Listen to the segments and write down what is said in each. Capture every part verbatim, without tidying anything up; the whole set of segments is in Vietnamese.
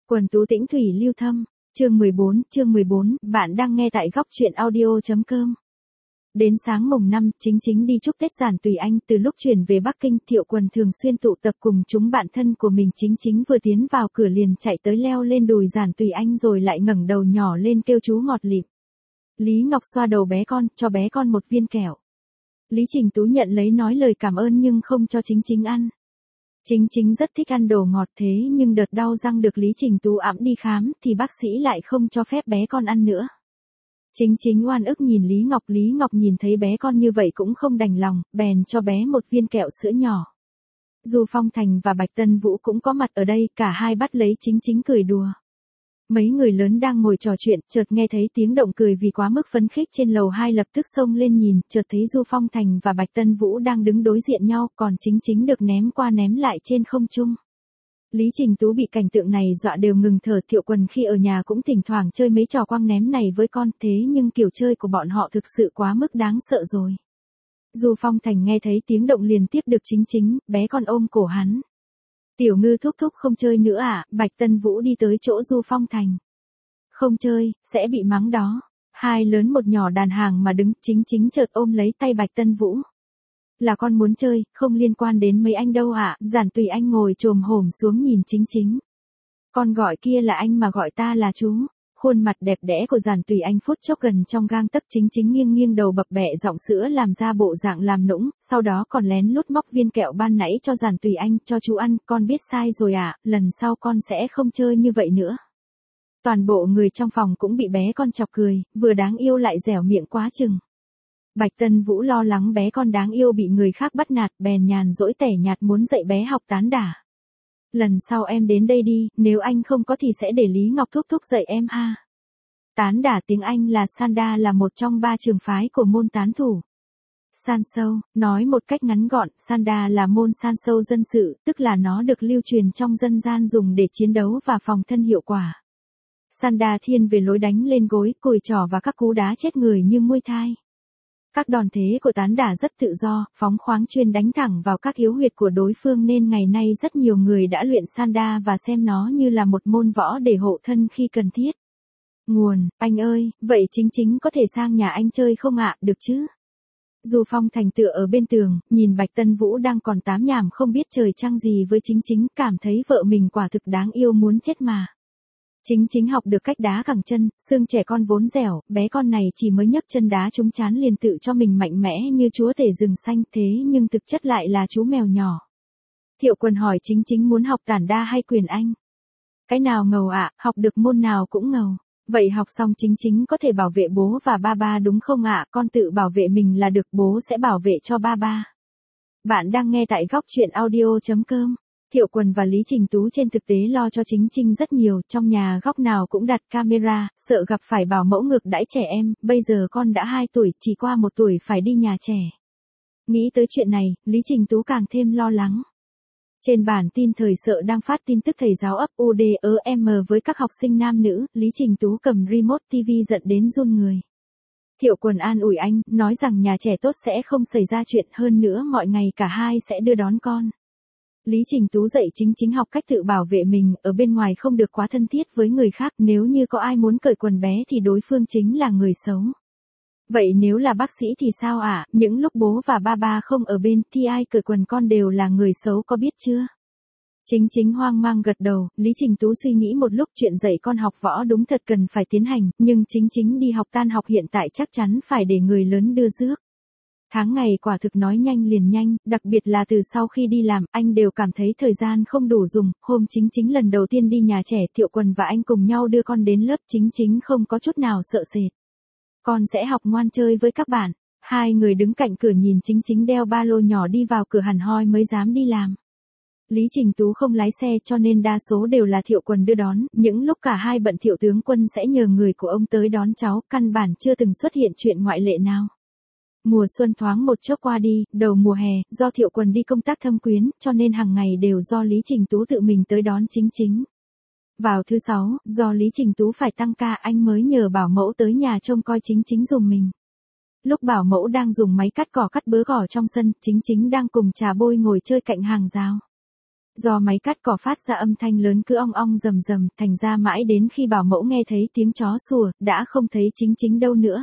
Quần tú tĩnh thủy lưu thâm, chương mười bốn, chương mười bốn, bạn đang nghe tại góc truyện audio.com. Đến sáng mùng năm, Chính Chính đi chúc Tết Giản Tùy Anh, từ lúc chuyển về Bắc Kinh, Thiệu Quần thường xuyên tụ tập cùng chúng bạn thân của mình. Chính Chính vừa tiến vào cửa liền chạy tới leo lên đùi Giản Tùy Anh rồi lại ngẩng đầu nhỏ lên kêu chú ngọt lịm. Lý Ngọc xoa đầu bé con, cho bé con một viên kẹo. Lý Trình Tú nhận lấy nói lời cảm ơn nhưng không cho Chính Chính ăn. Chính Chính rất thích ăn đồ ngọt thế nhưng đợt đau răng được Lý Trình Tú ẵm đi khám thì bác sĩ lại không cho phép bé con ăn nữa. Chính Chính oan ức nhìn Lý Ngọc, Lý Ngọc nhìn thấy bé con như vậy cũng không đành lòng, bèn cho bé một viên kẹo sữa nhỏ. Du Phong Thành và Bạch Tân Vũ cũng có mặt ở đây, cả hai bắt lấy Chính Chính cười đùa. Mấy người lớn đang ngồi trò chuyện, chợt nghe thấy tiếng động cười vì quá mức phấn khích trên lầu hai, lập tức xông lên nhìn, chợt thấy Du Phong Thành và Bạch Tân Vũ đang đứng đối diện nhau, còn Chính Chính được ném qua ném lại trên không trung. Lý Trình Tú bị cảnh tượng này dọa đều ngừng thở. Thiệu Quần khi ở nhà cũng thỉnh thoảng chơi mấy trò quăng ném này với con, thế nhưng kiểu chơi của bọn họ thực sự quá mức đáng sợ rồi. Du Phong Thành nghe thấy tiếng động liền tiếp được Chính Chính, bé con ôm cổ hắn. Tiểu Ngư thúc thúc không chơi nữa à? Bạch Tân Vũ đi tới chỗ Du Phong Thành. Không chơi, sẽ bị mắng đó. Hai lớn một nhỏ đàn hàng mà đứng. Chính Chính chợt ôm lấy tay Bạch Tân Vũ. Là con muốn chơi, không liên quan đến mấy anh đâu ạ. À? Giản Tùy Anh ngồi chồm hổm xuống nhìn Chính Chính. Con gọi kia là anh mà gọi ta là chú. Khuôn mặt đẹp đẽ của Giản Tùy Anh phút chốc gần trong gang tấc. Chính Chính nghiêng nghiêng đầu bập bẹ giọng sữa làm ra bộ dạng làm nũng, sau đó còn lén lút móc viên kẹo ban nãy cho Giản Tùy Anh, cho chú ăn, con biết sai rồi ạ, à, lần sau con sẽ không chơi như vậy nữa. Toàn bộ người trong phòng cũng bị bé con chọc cười, vừa đáng yêu lại dẻo miệng quá chừng. Bạch Tân Vũ lo lắng bé con đáng yêu bị người khác bắt nạt, bèn nhàn dỗi tẻ nhạt muốn dạy bé học tán đả. Lần sau em đến đây đi, nếu anh không có thì sẽ để Lý Ngọc thúc thúc dạy em ha. Tán đả tiếng Anh là Sanda, là một trong ba trường phái của môn tán thủ. San sâu, nói một cách ngắn gọn, Sanda là môn san sâu dân sự, tức là nó được lưu truyền trong dân gian dùng để chiến đấu và phòng thân hiệu quả. Sanda thiên về lối đánh lên gối, cùi trỏ và các cú đá chết người như muay thai. Các đòn thế của tán đả rất tự do, phóng khoáng, chuyên đánh thẳng vào các yếu huyệt của đối phương nên ngày nay rất nhiều người đã luyện Sanda và xem nó như là một môn võ để hộ thân khi cần thiết. Nguồn, anh ơi, vậy Chính Chính có thể sang nhà anh chơi không ạ, được chứ? Du Phong Thành tựa ở bên tường, nhìn Bạch Tân Vũ đang còn tám nhảm không biết trời trăng gì với Chính Chính, cảm thấy vợ mình quả thực đáng yêu muốn chết mà. Chính Chính học được cách đá cẳng chân, xương trẻ con vốn dẻo, bé con này chỉ mới nhấc chân đá trúng chán liền tự cho mình mạnh mẽ như chúa tể rừng xanh, thế nhưng thực chất lại là chú mèo nhỏ. Thiệu Quần hỏi Chính Chính muốn học tản đa hay quyền Anh? Cái nào ngầu ạ, à, học được môn nào cũng ngầu. Vậy học xong Chính Chính có thể bảo vệ bố và ba ba đúng không ạ? À? Con tự bảo vệ mình là được, bố sẽ bảo vệ cho ba ba. Bạn đang nghe tại góc truyện audio.com. Thiệu Quần và Lý Trình Tú trên thực tế lo cho Chính Chính rất nhiều, trong nhà góc nào cũng đặt camera, sợ gặp phải bảo mẫu ngược đãi trẻ em, bây giờ con đã hai tuổi, chỉ qua một tuổi phải đi nhà trẻ. Nghĩ tới chuyện này, Lý Trình Tú càng thêm lo lắng. Trên bản tin thời sự đang phát tin tức thầy giáo ấp u đê ơ em với các học sinh nam nữ, Lý Trình Tú cầm remote ti vi giận đến run người. Thiệu Quần an ủi anh, nói rằng nhà trẻ tốt sẽ không xảy ra chuyện, hơn nữa mọi ngày cả hai sẽ đưa đón con. Lý Trình Tú dạy Chính Chính học cách tự bảo vệ mình, ở bên ngoài không được quá thân thiết với người khác, nếu như có ai muốn cởi quần bé thì đối phương chính là người xấu. Vậy nếu là bác sĩ thì sao ạ? À? Những lúc bố và ba ba không ở bên thì ai cởi quần con đều là người xấu, có biết chưa? Chính Chính hoang mang gật đầu. Lý Trình Tú suy nghĩ một lúc, chuyện dạy con học võ đúng thật cần phải tiến hành, nhưng Chính Chính đi học tan học hiện tại chắc chắn phải để người lớn đưa rước. Tháng ngày quả thực nói nhanh liền nhanh, đặc biệt là từ sau khi đi làm, anh đều cảm thấy thời gian không đủ dùng. Hôm Chính Chính lần đầu tiên đi nhà trẻ, Thiệu Quần và anh cùng nhau đưa con đến lớp, Chính Chính không có chút nào sợ sệt. Con sẽ học ngoan chơi với các bạn. Hai người đứng cạnh cửa nhìn Chính Chính đeo ba lô nhỏ đi vào cửa hẳn hoi mới dám đi làm. Lý Trình Tú không lái xe cho nên đa số đều là Thiệu Quần đưa đón, những lúc cả hai bận Thiệu tướng quân sẽ nhờ người của ông tới đón cháu, căn bản chưa từng xuất hiện chuyện ngoại lệ nào. Mùa xuân thoáng một chốc qua đi, đầu mùa hè, do Thiệu Quần đi công tác thâm quyến, cho nên hàng ngày đều do Lý Trình Tú tự mình tới đón Chính Chính. Vào thứ sáu, do Lý Trình Tú phải tăng ca, anh mới nhờ bảo mẫu tới nhà trông coi Chính Chính giùm mình. Lúc bảo mẫu đang dùng máy cắt cỏ cắt bớ cỏ trong sân, Chính Chính đang cùng Trà Bôi ngồi chơi cạnh hàng rào. Do máy cắt cỏ phát ra âm thanh lớn cứ ong ong rầm rầm, thành ra mãi đến khi bảo mẫu nghe thấy tiếng chó sủa, đã không thấy Chính Chính đâu nữa.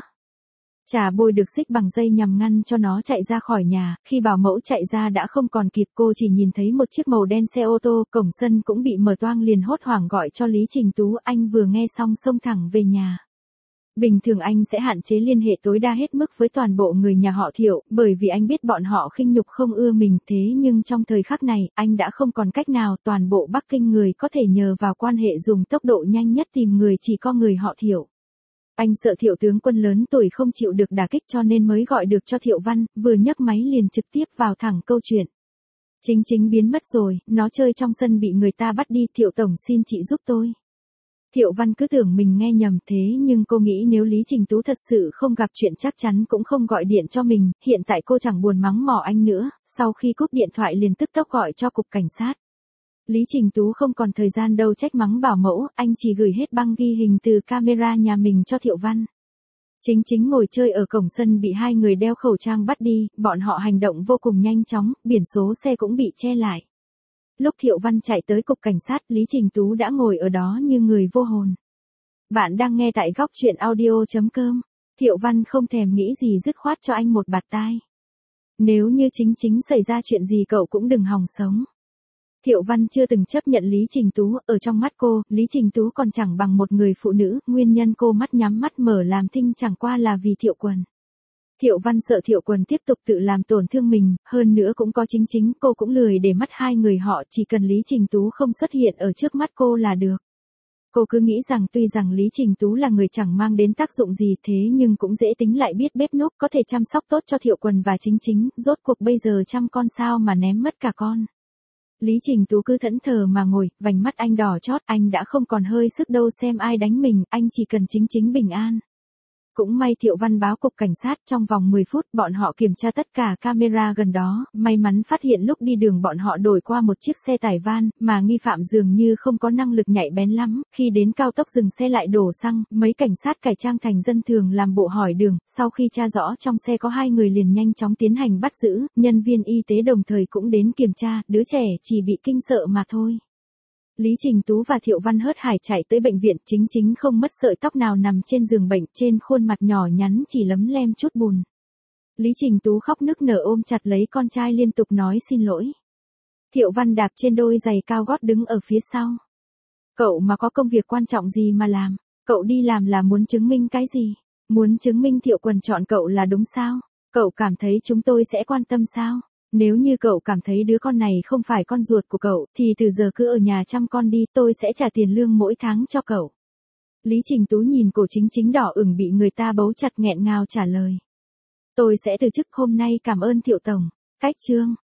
Trà bôi được xích bằng dây nhằm ngăn cho nó chạy ra khỏi nhà, khi bảo mẫu chạy ra đã không còn kịp, cô chỉ nhìn thấy một chiếc màu đen xe ô tô, cổng sân cũng bị mở toang liền hốt hoảng gọi cho Lý Trình Tú, anh vừa nghe xong xông thẳng về nhà. Bình thường anh sẽ hạn chế liên hệ tối đa hết mức với toàn bộ người nhà họ Thiệu, bởi vì anh biết bọn họ khinh nhục không ưa mình, thế nhưng trong thời khắc này, anh đã không còn cách nào, toàn bộ Bắc Kinh người có thể nhờ vào quan hệ dùng tốc độ nhanh nhất tìm người chỉ có người họ Thiệu. Anh sợ Thiệu tướng quân lớn tuổi không chịu được đả kích cho nên mới gọi được cho Thiệu Văn, vừa nhấc máy liền trực tiếp vào thẳng câu chuyện. Chính Chính biến mất rồi, nó chơi trong sân bị người ta bắt đi, Thiệu tổng xin chị giúp tôi. Thiệu Văn cứ tưởng mình nghe nhầm, thế nhưng cô nghĩ nếu Lý Trình Tú thật sự không gặp chuyện chắc chắn cũng không gọi điện cho mình, hiện tại cô chẳng buồn mắng mỏ anh nữa, sau khi cúp điện thoại liền tức tốc gọi cho cục cảnh sát. Lý Trình Tú không còn thời gian đâu trách mắng bảo mẫu, anh chỉ gửi hết băng ghi hình từ camera nhà mình cho Thiệu Văn. Chính Chính ngồi chơi ở cổng sân bị hai người đeo khẩu trang bắt đi, bọn họ hành động vô cùng nhanh chóng, biển số xe cũng bị che lại. Lúc Thiệu Văn chạy tới cục cảnh sát, Lý Trình Tú đã ngồi ở đó như người vô hồn. Bạn đang nghe tại góc truyện audio chấm com. Thiệu Văn không thèm nghĩ gì dứt khoát cho anh một bạt tai. Nếu như Chính Chính xảy ra chuyện gì cậu cũng đừng hòng sống. Thiệu Văn chưa từng chấp nhận Lý Trình Tú, ở trong mắt cô, Lý Trình Tú còn chẳng bằng một người phụ nữ, nguyên nhân cô mắt nhắm mắt mở làm thinh chẳng qua là vì Thiệu Quần. Thiệu Văn sợ Thiệu Quần tiếp tục tự làm tổn thương mình, hơn nữa cũng có Chính Chính, cô cũng lười để mắt hai người họ, chỉ cần Lý Trình Tú không xuất hiện ở trước mắt cô là được. Cô cứ nghĩ rằng tuy rằng Lý Trình Tú là người chẳng mang đến tác dụng gì thế nhưng cũng dễ tính lại biết bếp núc, có thể chăm sóc tốt cho Thiệu Quần và Chính Chính, rốt cuộc bây giờ chăm con sao mà ném mất cả con. Lý Trình Tú cứ thẫn thờ mà ngồi, vành mắt anh đỏ chót, anh đã không còn hơi sức đâu xem ai đánh mình, anh chỉ cần Chính Chính bình an. Cũng may Thiệu Văn báo cục cảnh sát, trong vòng mười phút bọn họ kiểm tra tất cả camera gần đó, may mắn phát hiện lúc đi đường bọn họ đổi qua một chiếc xe tải van, mà nghi phạm dường như không có năng lực nhạy bén lắm, khi đến cao tốc dừng xe lại đổ xăng, mấy cảnh sát cải trang thành dân thường làm bộ hỏi đường, sau khi tra rõ trong xe có hai người liền nhanh chóng tiến hành bắt giữ, nhân viên y tế đồng thời cũng đến kiểm tra, đứa trẻ chỉ bị kinh sợ mà thôi. Lý Trình Tú và Thiệu Văn hớt hải chạy tới bệnh viện, Chính Chính không mất sợi tóc nào nằm trên giường bệnh, trên khuôn mặt nhỏ nhắn chỉ lấm lem chút bùn. Lý Trình Tú khóc nức nở ôm chặt lấy con trai liên tục nói xin lỗi. Thiệu Văn đạp trên đôi giày cao gót đứng ở phía sau. Cậu mà có công việc quan trọng gì mà làm, cậu đi làm là muốn chứng minh cái gì? Muốn chứng minh Thiệu Quần chọn cậu là đúng sao? Cậu cảm thấy chúng tôi sẽ quan tâm sao? Nếu như cậu cảm thấy đứa con này không phải con ruột của cậu, thì từ giờ cứ ở nhà chăm con đi, tôi sẽ trả tiền lương mỗi tháng cho cậu. Lý Trình Tú nhìn cổ Chính Chính đỏ ửng bị người ta bấu chặt nghẹn ngào trả lời. Tôi sẽ từ chức hôm nay, cảm ơn Thiệu tổng. Cách chương.